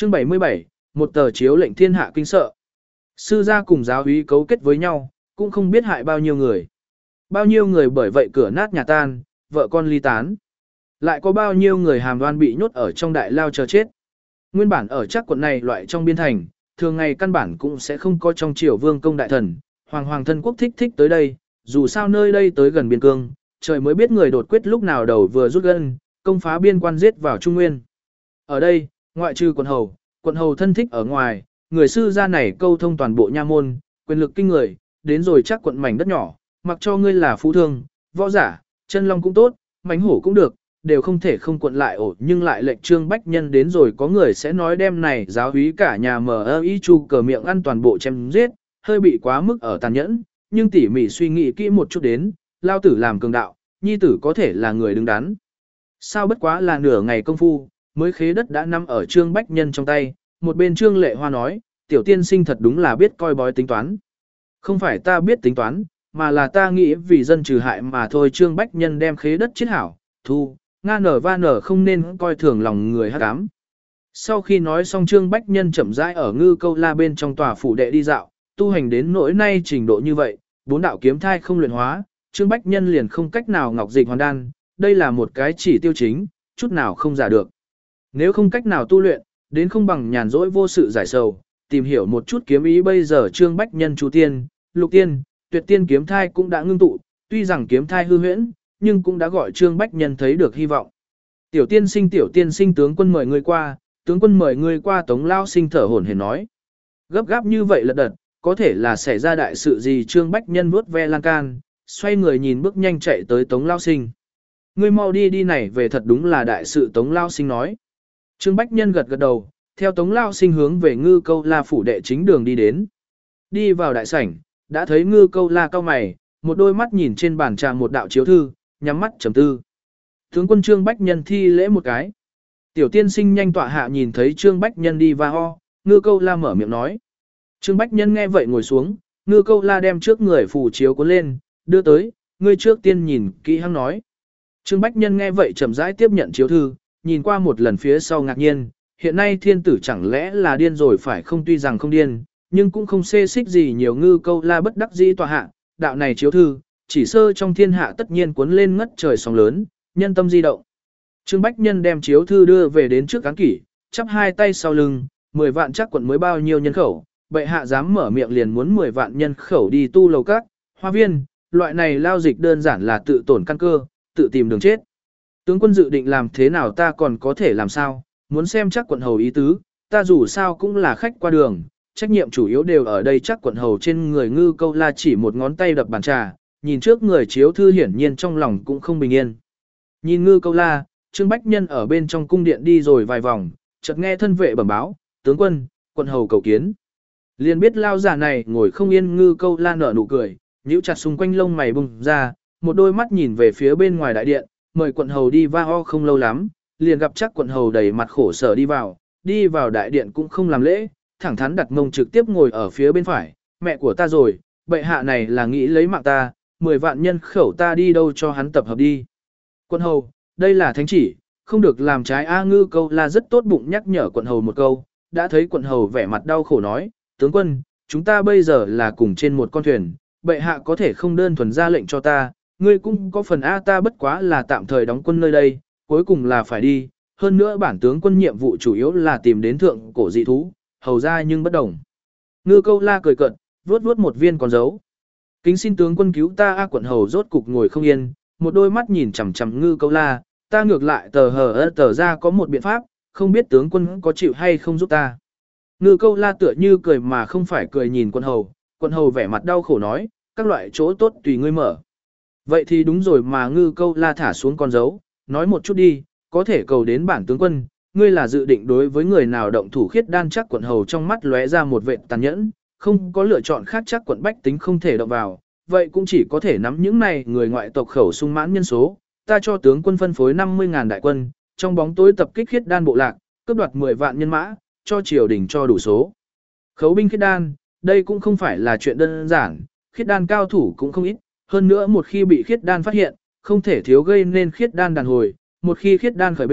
Chương 77, một tờ chiếu lệnh thiên hạ kinh sợ. Sư gia cùng giáo úy cấu kết với nhau, cũng không biết hại bao nhiêu người. Bao nhiêu người bởi vậy cửa nát nhà tan, vợ con ly tán. Lại có bao nhiêu người hàm đoan bị nhốt ở trong đại lao chờ chết. Nguyên bản ở chắc quận này loại trong biên thành, thường ngày căn bản cũng sẽ không có trong triều vương công đại thần, hoàng thân quốc thích tới đây, dù sao nơi đây tới gần biên cương, trời mới biết người đột quyết lúc nào đầu vừa rút gân, công phá biên quan giết vào Trung Nguyên. Ở đây, ngoại trừ quận hầu thân thích ở ngoài, người sư gia này câu thông toàn bộ nha môn, quyền lực kinh người, đến rồi chắc quận mảnh đất nhỏ, mặc cho ngươi là phú thương, võ giả, chân long cũng tốt, mánh hổ cũng được, đều không thể không quận lại ổ, nhưng lại lệnh Trương Bách Nhân đến rồi có người sẽ nói đem này giáo úy cả nhà MI chu cờ miệng ăn toàn bộ chém giết, hơi bị quá mức ở tàn nhẫn, nhưng tỉ mỉ suy nghĩ kỹ một chút đến, lao tử làm cường đạo, nhi tử có thể là người đứng đắn. Sao bất quá là nửa ngày công phu, mới khế đất đã nằm ở Trương Bách Nhân trong tay, một bên Trương Lệ Hoa nói, tiểu tiên sinh thật đúng là biết coi bói tính toán. Không phải ta biết tính toán, mà là ta nghĩ vì dân trừ hại mà thôi. Trương Bách Nhân đem khế đất chiết hảo, thu, nga nở va nở không nên coi thường lòng người hát ám. Sau khi nói xong Trương Bách Nhân chậm rãi ở Ngư Câu La bên trong tòa phủ đệ đi dạo, tu hành đến nỗi nay trình độ như vậy, 4 đạo kiếm thai không luyện hóa, Trương Bách Nhân liền không cách nào ngọc dịch hoàn đan, đây là một cái chỉ tiêu chính, chút nào không giả được. Nếu không cách nào tu luyện, đến không bằng nhàn rỗi vô sự giải sầu, tìm hiểu một chút kiếm ý. Bây giờ Trương Bách Nhân chú tiên, lục tiên, tuyệt tiên kiếm thai cũng đã ngưng tụ, tuy rằng kiếm thai hư huyễn, nhưng cũng đã gọi Trương Bách Nhân thấy được hy vọng. Tiểu tiên sinh tướng quân mời ngươi qua, tướng quân mời ngươi qua. Tống Lao Sinh thở hổn hển nói. Gấp gáp như vậy lật đật, có thể là xảy ra đại sự gì? Trương Bách Nhân vuốt ve lan can, xoay người nhìn bước nhanh chạy tới Tống Lao Sinh. Ngươi mau đi này về, thật đúng là đại sự. Tống Lao Sinh nói. Trương Bách Nhân gật đầu, theo Tống Lao Sinh hướng về Ngư Câu La phủ đệ chính đường đi đến. Đi vào đại sảnh, đã thấy Ngư Câu La cau mày, một đôi mắt nhìn trên bàn trà một đạo chiếu thư, nhắm mắt trầm tư. Tướng quân Trương Bách Nhân thi lễ một cái. Tiểu tiên sinh nhanh tọa hạ. Nhìn thấy Trương Bách Nhân đi va ho, Ngư Câu La mở miệng nói. Trương Bách Nhân nghe vậy ngồi xuống, Ngư Câu La đem trước người phù chiếu cuốn lên, đưa tới, ngươi trước tiên nhìn kỹ hăng nói. Trương Bách Nhân nghe vậy chậm rãi tiếp nhận chiếu thư, nhìn qua một lần phía sau ngạc nhiên, hiện nay thiên tử chẳng lẽ là điên rồi phải không? Tuy rằng không điên, nhưng cũng không xê xích gì nhiều. Ngư Câu La bất đắc dĩ tòa hạ, đạo này chiếu thư, chỉ sơ trong thiên hạ tất nhiên cuốn lên ngất trời sóng lớn, nhân tâm di động. Trương Bách Nhân đem chiếu thư đưa về đến trước án kỷ, chắp hai tay sau lưng, 10 vạn chắc quận mới bao nhiêu nhân khẩu, bệ hạ dám mở miệng liền muốn 10 vạn nhân khẩu đi tu lầu các, hoa viên, loại này lao dịch đơn giản là tự tổn căn cơ, tự tìm đường chết. Tướng quân dự định làm thế nào ta còn có thể làm sao, muốn xem chắc quận hầu ý tứ, ta dù sao cũng là khách qua đường, trách nhiệm chủ yếu đều ở đây. Chắc quận hầu trên người Ngư Câu La chỉ một ngón tay đập bàn trà, nhìn trước người chiếu thư hiển nhiên trong lòng cũng không bình yên. Nhìn Ngư Câu La, Trương Bách Nhân ở bên trong cung điện đi rồi vài vòng, chợt nghe thân vệ bẩm báo, tướng quân, quận hầu cầu kiến. Liền biết lao giả này ngồi không yên. Ngư Câu La nở nụ cười, nhíu chặt xung quanh lông mày bùng ra, một đôi mắt nhìn về phía bên ngoài đại điện, mời quận hầu đi va ho. Không lâu lắm, liền gặp chắc quận hầu đầy mặt khổ sở đi vào đại điện cũng không làm lễ, thẳng thắn đặt mông trực tiếp ngồi ở phía bên phải. Mẹ của ta rồi, bệ hạ này là nghĩ lấy mạng ta, 10 vạn nhân khẩu ta đi đâu cho hắn tập hợp đi. Quận hầu, đây là thánh chỉ, không được làm trái. Ngư Câu La rất tốt bụng nhắc nhở quận hầu một câu, đã thấy quận hầu vẻ mặt đau khổ nói, tướng quân, chúng ta bây giờ là cùng trên một con thuyền, bệ hạ có thể không đơn thuần ra lệnh cho ta, ngươi cũng có phần. Ta bất quá là tạm thời đóng quân nơi đây, cuối cùng là phải đi, hơn nữa bản tướng quân nhiệm vụ chủ yếu là tìm đến thượng cổ dị thú, hầu ra nhưng bất đồng. Ngư Câu La cười cợt, vuốt một viên con dấu. Kính xin tướng quân cứu ta. Quận hầu rốt cục ngồi không yên, một đôi mắt nhìn chằm chằm Ngư Câu La, ta ngược lại tờ ra có một biện pháp, không biết tướng quân có chịu hay không giúp ta. Ngư Câu La tựa như cười mà không phải cười nhìn quận hầu vẻ mặt đau khổ nói, các loại chỗ tốt tùy ngươi mở. Vậy thì đúng rồi mà. Ngư Câu La thả xuống con dấu, nói một chút đi, có thể cầu đến bản tướng quân, ngươi là dự định đối với người nào động thủ khiết đan? Chắc quận hầu trong mắt lóe ra một vệt tàn nhẫn, không có lựa chọn khác. Chắc quận bách tính không thể động vào, vậy cũng chỉ có thể nắm những này người ngoại tộc khẩu sung mãn nhân số, ta cho tướng quân phân phối 50.000 đại quân, trong bóng tối tập kích khiết đan bộ lạc, cướp đoạt 10 vạn nhân mã, cho triều đình cho đủ số. Khấu binh khiết đan, đây cũng không phải là chuyện đơn giản, khiết đan cao thủ cũng không ít, hơn nữa một khi bị khiết đan phát hiện, không thể thiếu gây nên khiết đan đàn hồi, một khi khiết đan khởi binh,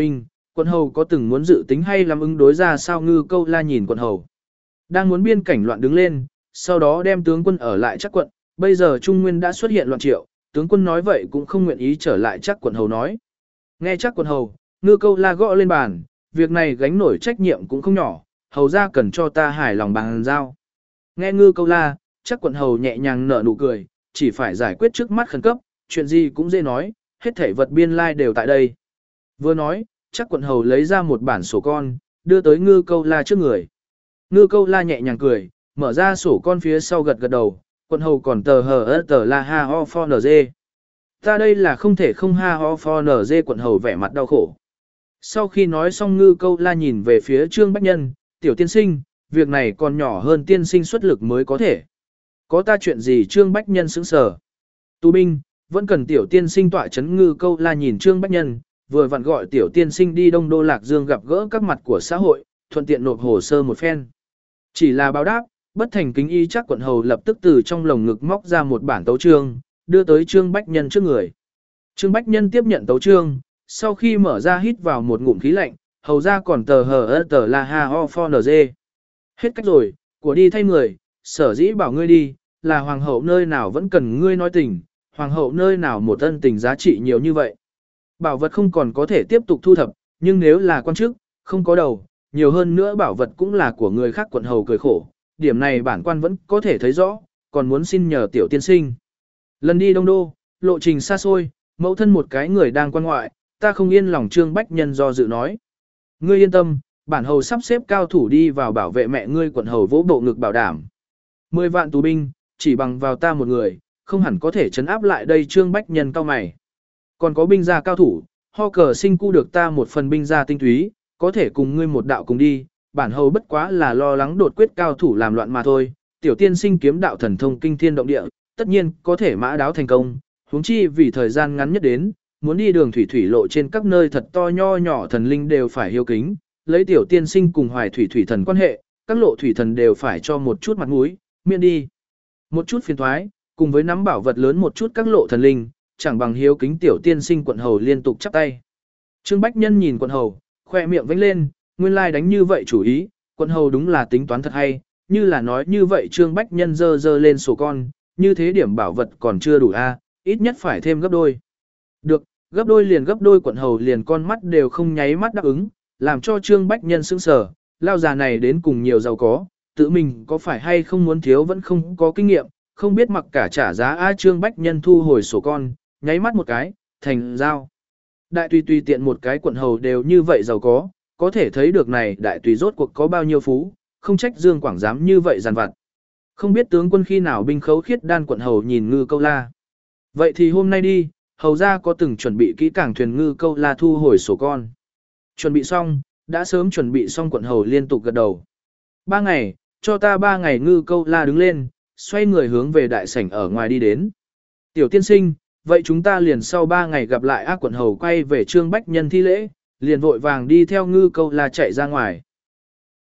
Quận hầu có từng muốn dự tính hay làm ứng đối ra sao? Ngư Câu La nhìn quận hầu. Đang muốn biên cảnh loạn đứng lên, sau đó đem tướng quân ở lại Trắc quận, bây giờ Trung Nguyên đã xuất hiện loạn triệu, tướng quân nói vậy cũng không nguyện ý trở lại Trắc quận hầu nói. Nghe Trắc quận hầu, Ngư Câu La gõ lên bàn, việc này gánh nổi trách nhiệm cũng không nhỏ, hầu ra cần cho ta hài lòng bàn giao. Nghe Ngư Câu La, Trắc quận hầu nhẹ nhàng nở nụ cười, chỉ phải giải quyết trước mắt khẩn cấp, chuyện gì cũng dễ nói, hết thảy vật biên lai đều tại đây. Vừa nói, Trắc quận hầu lấy ra một bản sổ con, đưa tới Ngư Câu La trước người. Ngư Câu La nhẹ nhàng cười, mở ra sổ con phía sau gật gật đầu, quận hầu còn tờ hờ tờ la ha ho for nz. Ta đây là không thể không ha ho for nz. Quận hầu vẻ mặt đau khổ. Sau khi nói xong Ngư Câu La nhìn về phía Trương Bách Nhân, tiểu tiên sinh, việc này còn nhỏ hơn tiên sinh xuất lực mới có thể. Có ta chuyện gì? Trương Bách Nhân sững sờ. Tù binh, vẫn cần tiểu tiên sinh tọa chấn. Ngư Câu La nhìn Trương Bách Nhân, vừa vặn gọi tiểu tiên sinh đi Đông Đô Lạc Dương gặp gỡ các mặt của xã hội, thuận tiện nộp hồ sơ một phen. Chỉ là báo đáp, bất thành kính y. Chắc quận hầu lập tức từ trong lồng ngực móc ra một bản tấu chương, đưa tới Trương Bách Nhân trước người. Trương Bách Nhân tiếp nhận tấu chương, sau khi mở ra hít vào một ngụm khí lạnh, hầu ra còn tờ hờ tờ la ha ho for nz. Hết cách rồi, của đi thay người, sở dĩ bảo ngươi đi, là hoàng hậu nơi nào vẫn cần ngươi nói tình, hoàng hậu nơi nào một ân tình giá trị nhiều như vậy. Bảo vật không còn có thể tiếp tục thu thập, nhưng nếu là quan chức, không có đầu, nhiều hơn nữa bảo vật cũng là của người khác. Quận hầu cười khổ, điểm này bản quan vẫn có thể thấy rõ, còn muốn xin nhờ tiểu tiên sinh. Lần đi Đông Đô, lộ trình xa xôi, mẫu thân một cái người đang quan ngoại, ta không yên lòng. Trương Bách Nhân do dự nói. Ngươi yên tâm, bản hầu sắp xếp cao thủ đi vào bảo vệ mẹ ngươi. Quận hầu vỗ bộ ngực bảo đảm. 10 vạn tù binh, chỉ bằng vào ta một người, không hẳn có thể trấn áp lại đây. Trương Bách Nhân cao mày. Còn có binh gia cao thủ, ho cờ sinh cu được ta một phần binh gia tinh túy, có thể cùng ngươi một đạo cùng đi, bản hầu bất quá là lo lắng đột quyết cao thủ làm loạn mà thôi. Tiểu tiên sinh kiếm đạo thần thông kinh thiên động địa, tất nhiên có thể mã đáo thành công, huống chi vì thời gian ngắn nhất đến, muốn đi đường thủy thủy lộ trên các nơi thật to nho nhỏ thần linh đều phải hiếu kính, lấy tiểu tiên sinh cùng Hoài thủy thủy thần quan hệ, các lộ thủy thần đều phải cho một chút mặt mũi, miễn đi một chút phiền toái, cùng với nắm bảo vật lớn một chút các lộ thần linh, chẳng bằng hiếu kính tiểu tiên sinh. Quận hầu liên tục chắp tay. Trương Bách Nhân nhìn quận hầu, khoe miệng vẫy lên, nguyên lai đánh như vậy chủ ý, quận hầu đúng là tính toán thật hay, như là nói như vậy. Trương Bách Nhân dơ lên sổ con, như thế điểm bảo vật còn chưa đủ a, ít nhất phải thêm gấp đôi. Được, gấp đôi liền gấp đôi. Quận hầu liền con mắt đều không nháy mắt đáp ứng, làm cho Trương Bách Nhân sững sờ, lao già này đến cùng nhiều giàu có, tự mình có phải hay không muốn thiếu vẫn không có kinh nghiệm, không biết mặc cả trả giá a. Trương Bách Nhân thu hồi sổ con, nháy mắt một cái, thành giao. Đại tùy tiện một cái quận hầu đều như vậy giàu có thể thấy được này đại tùy rốt cuộc có bao nhiêu phú, không trách Dương Quảng dám như vậy giàn vặt. Không biết tướng quân khi nào binh khấu khiết đan. Quận hầu nhìn Ngư Câu La. Vậy thì hôm nay đi, hầu ra có từng chuẩn bị kỹ càng thuyền. Ngư Câu La thu hồi sổ con. Chuẩn bị xong, đã sớm chuẩn bị xong. Quận hầu liên tục gật đầu. 3 ngày, cho ta 3 ngày. Ngư Câu La đứng lên, xoay người hướng về đại sảnh ở ngoài đi đến. Tiểu tiên sinh, vậy chúng ta liền sau 3 ngày gặp lại. Quận hầu quay về Trương Bách Nhân thi lễ, liền vội vàng đi theo Ngư Câu La chạy ra ngoài.